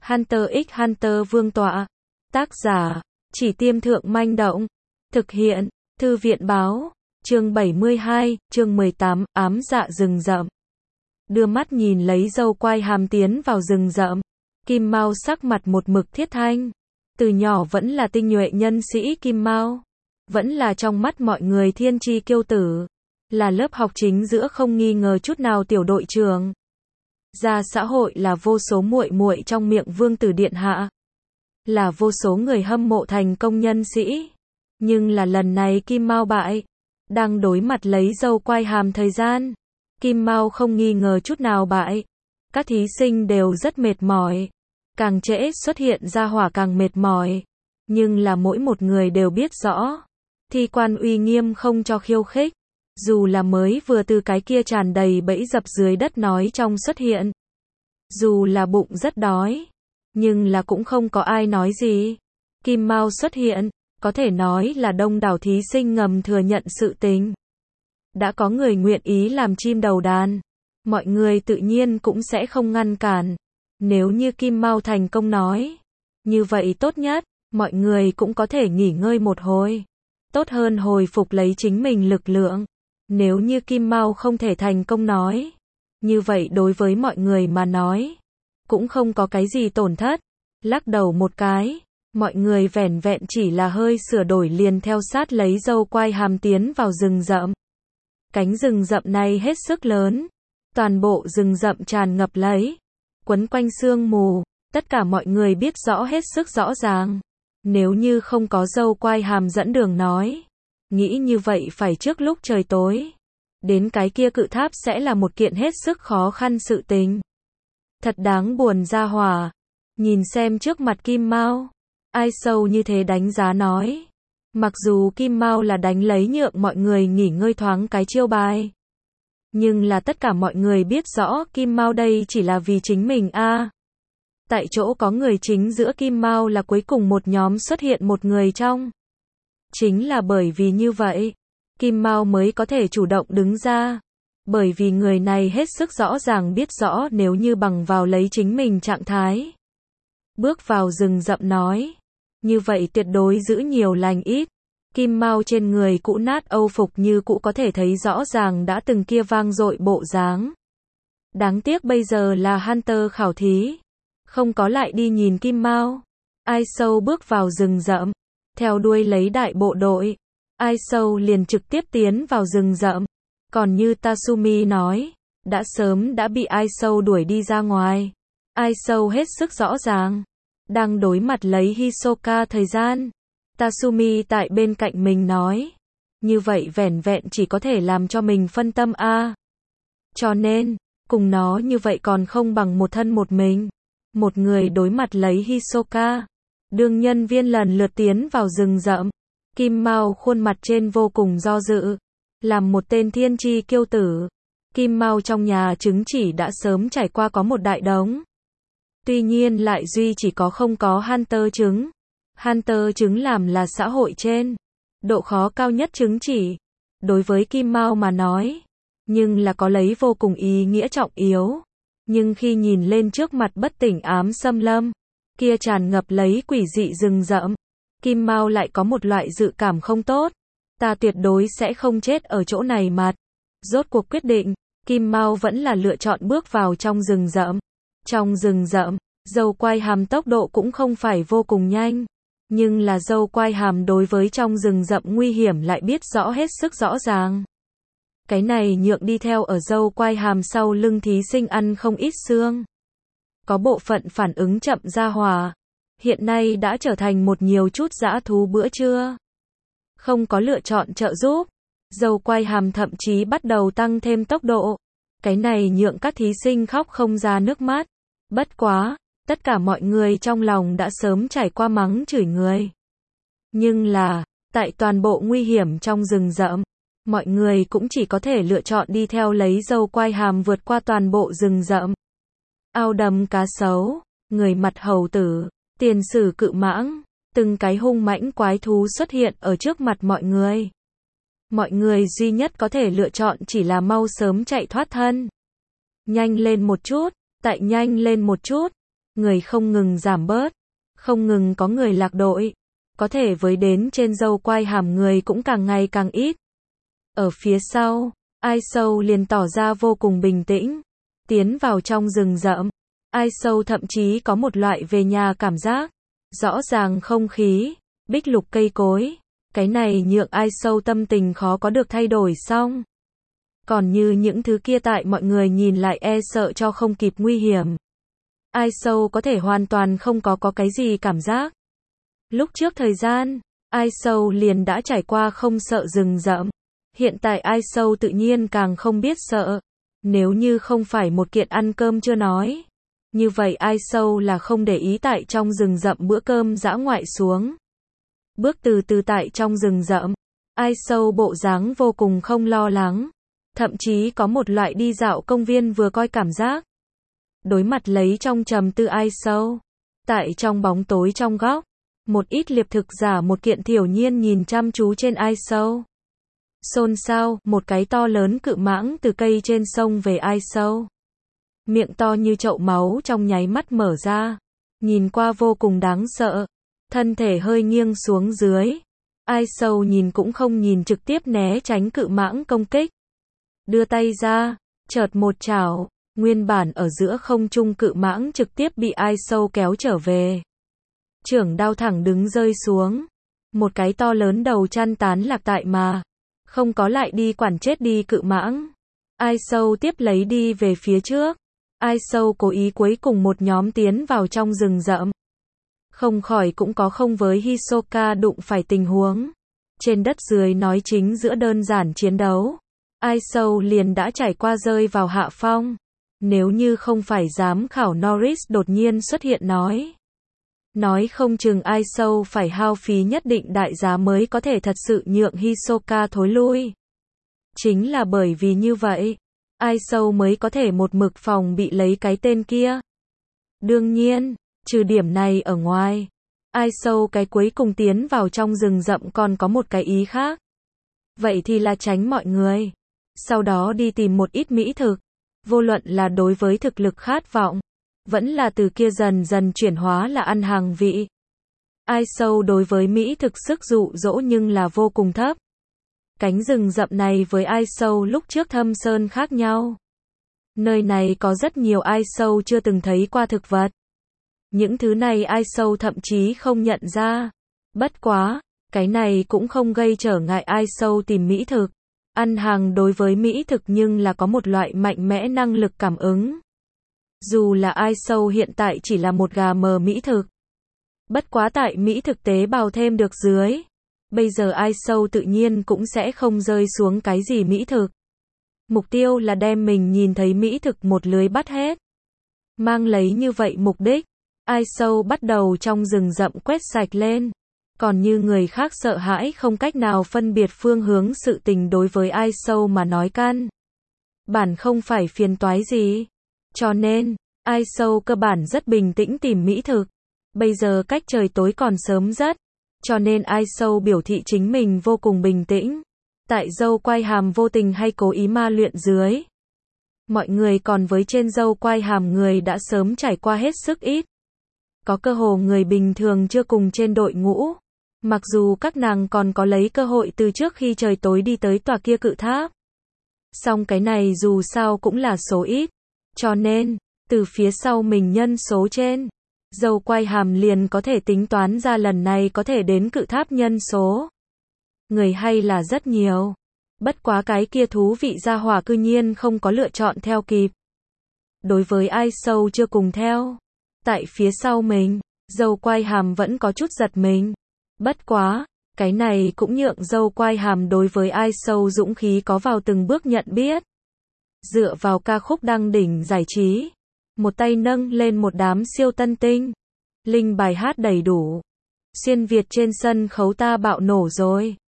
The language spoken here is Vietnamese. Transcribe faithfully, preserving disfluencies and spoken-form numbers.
Hunter x Hunter vương tọa. Tác giả, Chỉ Tiêm Thượng Manh Động. Thực hiện, Thư viện báo. Chương bảy mươi hai, chương mười tám, ám dạ rừng rậm. Đưa mắt nhìn lấy dâu quai hàm tiến vào rừng rậm. Kim Mao sắc mặt một mực thiết thanh. Từ nhỏ vẫn là tinh nhuệ nhân sĩ Kim Mao. Vẫn là trong mắt mọi người thiên chi kiêu tử. Là lớp học chính giữa không nghi ngờ chút nào tiểu đội trưởng. Ra xã hội là vô số muội muội trong miệng vương tử điện hạ. Là vô số người hâm mộ thành công nhân sĩ. Nhưng là lần này Kim Mao bại. Đang đối mặt lấy dâu quai hàm thời gian. Kim Mao không nghi ngờ chút nào bại. Các thí sinh đều rất mệt mỏi. Càng trễ xuất hiện ra hỏa càng mệt mỏi. Nhưng là mỗi một người đều biết rõ. Thi quan uy nghiêm không cho khiêu khích. Dù là mới vừa từ cái kia tràn đầy bẫy dập dưới đất nói trong xuất hiện. Dù là bụng rất đói. Nhưng là cũng không có ai nói gì. Kim Mao xuất hiện. Có thể nói là đông đảo thí sinh ngầm thừa nhận sự tình. Đã có người nguyện ý làm chim đầu đàn. Mọi người tự nhiên cũng sẽ không ngăn cản. Nếu như Kim Mao thành công nói. Như vậy tốt nhất. Mọi người cũng có thể nghỉ ngơi một hồi. Tốt hơn hồi phục lấy chính mình lực lượng. Nếu như Kim Mao không thể thành công nói. Như vậy đối với mọi người mà nói. Cũng không có cái gì tổn thất. Lắc đầu một cái. Mọi người vẻn vẹn chỉ là hơi sửa đổi liền theo sát lấy dâu quai hàm tiến vào rừng rậm. Cánh rừng rậm này hết sức lớn. Toàn bộ rừng rậm tràn ngập lấy. Quấn quanh sương mù. Tất cả mọi người biết rõ hết sức rõ ràng. Nếu như không có dâu quai hàm dẫn đường nói. Nghĩ như vậy phải trước lúc trời tối. Đến cái kia cự tháp sẽ là một kiện hết sức khó khăn sự tình. Thật đáng buồn ra hỏa. Nhìn xem trước mặt Kim Mao. Ai sâu như thế đánh giá nói. Mặc dù Kim Mao là đánh lấy nhượng mọi người nghỉ ngơi thoáng cái chiêu bài. Nhưng là tất cả mọi người biết rõ Kim Mao đây chỉ là vì chính mình a. À, tại chỗ có người chính giữa Kim Mao là cuối cùng một nhóm xuất hiện một người trong. Chính là bởi vì như vậy. Kim Mao mới có thể chủ động đứng ra. Bởi vì người này hết sức rõ ràng biết rõ nếu như bằng vào lấy chính mình trạng thái. Bước vào rừng rậm nói. Như vậy tuyệt đối giữ nhiều lành ít. Kim Mao trên người cũ nát âu phục như cũ có thể thấy rõ ràng đã từng kia vang dội bộ dáng. Đáng tiếc bây giờ là Hunter khảo thí. Không có lại đi nhìn Kim Mao. Ai sâu bước vào rừng rậm. Theo đuôi lấy đại bộ đội. Ai sâu liền trực tiếp tiến vào rừng rậm. Còn như Tatsumi nói. Đã sớm đã bị Ai sâu đuổi đi ra ngoài. Ai sâu hết sức rõ ràng. Đang đối mặt lấy Hisoka thời gian. Tatsumi tại bên cạnh mình nói. Như vậy vẻn vẹn chỉ có thể làm cho mình phân tâm a. À. Cho nên, cùng nó như vậy còn không bằng một thân một mình. Một người đối mặt lấy Hisoka. Đường nhân viên lần lượt tiến vào rừng rậm. Kim Mao khuôn mặt trên vô cùng do dự. Làm một tên thiên chi kiêu tử. Kim Mao trong nhà chứng chỉ đã sớm trải qua có một đại đống. Tuy nhiên lại duy chỉ có không có Hunter chứng. Hunter chứng làm là xã hội trên. Độ khó cao nhất chứng chỉ. Đối với Kim Mao mà nói. Nhưng là có lấy vô cùng ý nghĩa trọng yếu. Nhưng khi nhìn lên trước mặt bất tỉnh ám xâm lâm. Kia tràn ngập lấy quỷ dị rừng rậm. Kim Mao lại có một loại dự cảm không tốt. Ta tuyệt đối sẽ không chết ở chỗ này mặt. Rốt cuộc quyết định. Kim Mao vẫn là lựa chọn bước vào trong rừng rậm. Trong rừng rậm, dâu quai hàm tốc độ cũng không phải vô cùng nhanh. Nhưng là dâu quai hàm đối với trong rừng rậm nguy hiểm lại biết rõ hết sức rõ ràng. Cái này nhượng đi theo ở dâu quai hàm sau lưng thí sinh ăn không ít xương. Có bộ phận phản ứng chậm ra hòa. Hiện nay đã trở thành một nhiều chút dã thú bữa trưa. Không có lựa chọn trợ giúp. Dâu quai hàm thậm chí bắt đầu tăng thêm tốc độ. Cái này nhượng các thí sinh khóc không ra nước mắt. Bất quá, tất cả mọi người trong lòng đã sớm trải qua mắng chửi người. Nhưng là, tại toàn bộ nguy hiểm trong rừng rậm, mọi người cũng chỉ có thể lựa chọn đi theo lấy dâu quai hàm vượt qua toàn bộ rừng rậm. Ao đầm cá sấu, người mặt hầu tử, tiền sử cự mãng, từng cái hung mãnh quái thú xuất hiện ở trước mặt mọi người. Mọi người duy nhất có thể lựa chọn chỉ là mau sớm chạy thoát thân. Nhanh lên một chút, tại nhanh lên một chút. người không ngừng giảm bớt, không ngừng có người lạc đội, có thể với đến trên dâu quai hàm người cũng càng ngày càng ít. Ở phía sau, Ai Sâu liền tỏ ra vô cùng bình tĩnh, tiến vào trong rừng rậm. Ai Sâu thậm chí có một loại về nhà cảm giác, rõ ràng không khí, bích lục cây cối, cái này nhượng Ai Sâu tâm tình khó có được thay đổi xong. Còn như những thứ kia tại mọi người nhìn lại e sợ cho không kịp nguy hiểm. Ai Sâu có thể hoàn toàn không có có cái gì cảm giác. Lúc trước thời gian, Ai Sâu liền đã trải qua không sợ rừng rậm. Hiện tại Ai Sâu tự nhiên càng không biết sợ. Nếu như không phải một kiện ăn cơm chưa nói. Như vậy Ai Sâu là không để ý tại trong rừng rậm bữa cơm dã ngoại xuống. Bước từ từ tại trong rừng rậm. Ai Sâu bộ dáng vô cùng không lo lắng. Thậm chí có một loại đi dạo công viên vừa coi cảm giác. Đối mặt lấy trong trầm tư Ai Sâu. Tại trong bóng tối trong góc. Một ít liệp thực giả một kiện thiểu nhiên nhìn chăm chú trên Ai Sâu. Xôn xao, một cái to lớn cự mãng từ cây trên sông về Ai Sâu. Miệng to như chậu máu trong nháy mắt mở ra. Nhìn qua vô cùng đáng sợ. Thân thể hơi nghiêng xuống dưới. Ai Sâu nhìn cũng không nhìn trực tiếp né tránh cự mãng công kích. Đưa tay ra, chợt một chảo, nguyên bản ở giữa không trung cự mãng trực tiếp bị Ai Sâu kéo trở về. Chưởng đao thẳng đứng rơi xuống. Một cái to lớn đầu chăn tán lạc tại mà. Không có lại đi quản chết đi cự mãng. Ai Sâu tiếp lấy đi về phía trước. Ai Sâu cố ý cuối cùng một nhóm tiến vào trong rừng rậm. Không khỏi cũng có không với Hisoka đụng phải tình huống. Trên đất dưới nói chính giữa đơn giản chiến đấu. Ai Sâu liền đã trải qua rơi vào hạ phong. Nếu như không phải giám khảo Norris đột nhiên xuất hiện nói. Nói không chừng Ai Sâu phải hao phí nhất định đại giá mới có thể thật sự nhượng Hisoka thối lui. Chính là bởi vì như vậy, Ai Sâu mới có thể một mực phòng bị lấy cái tên kia. Đương nhiên, trừ điểm này ở ngoài, Ai Sâu cái cuối cùng tiến vào trong rừng rậm còn có một cái ý khác. Vậy thì là tránh mọi người. Sau đó đi tìm một ít mỹ thực. Vô luận là đối với thực lực khát vọng. Vẫn là từ kia dần dần chuyển hóa là ăn hàng vị. Ai Sâu đối với mỹ thực sức dụ dỗ nhưng là vô cùng thấp. Cánh rừng rậm này với Ai Sâu lúc trước thâm sơn khác nhau. Nơi này có rất nhiều Ai Sâu chưa từng thấy qua thực vật. Những thứ này Ai Sâu thậm chí không nhận ra. Bất quá, cái này cũng không gây trở ngại Ai Sâu tìm mỹ thực. Ăn hàng đối với mỹ thực nhưng là có một loại mạnh mẽ năng lực cảm ứng. Dù là Ai Sâu hiện tại chỉ là một gà mờ mỹ thực. Bất quá tại mỹ thực tế bào thêm được dưới. Bây giờ Ai Sâu tự nhiên cũng sẽ không rơi xuống cái gì mỹ thực. Mục tiêu là đem mình nhìn thấy mỹ thực một lưới bắt hết. Mang lấy như vậy mục đích, Ai Sâu bắt đầu trong rừng rậm quét sạch lên. Còn như người khác sợ hãi không cách nào phân biệt phương hướng sự tình đối với Ai Sâu mà nói căn. Bản không phải phiền toái gì. Cho nên, Ai Sâu cơ bản rất bình tĩnh tìm mỹ thực. Bây giờ cách trời tối còn sớm rất. Cho nên Ai Sâu biểu thị chính mình vô cùng bình tĩnh. Tại dâu quai hàm vô tình hay cố ý ma luyện dưới. Mọi người còn với trên dâu quai hàm người đã sớm trải qua hết sức ít. Có cơ hồ người bình thường chưa cùng trên đội ngũ. Mặc dù các nàng còn có lấy cơ hội từ trước khi trời tối đi tới tòa kia cự tháp. Song cái này dù sao cũng là số ít. Cho nên, từ phía sau mình nhân số trên, dâu quai hàm liền có thể tính toán ra lần này có thể đến cự tháp nhân số. Người hay là rất nhiều. Bất quá cái kia thú vị gia hỏa cư nhiên không có lựa chọn theo kịp. Đối với Ai Sâu chưa cùng theo. Tại phía sau mình, dâu quai hàm vẫn có chút giật mình. Bất quá, cái này cũng nhượng dâu quai hàm đối với Ai Sâu dũng khí có vào từng bước nhận biết. Dựa vào ca khúc đăng đỉnh giải trí. Một tay nâng lên một đám siêu tân tinh. Linh bài hát đầy đủ. Xuyên Việt trên sân khấu ta bạo nổ rồi.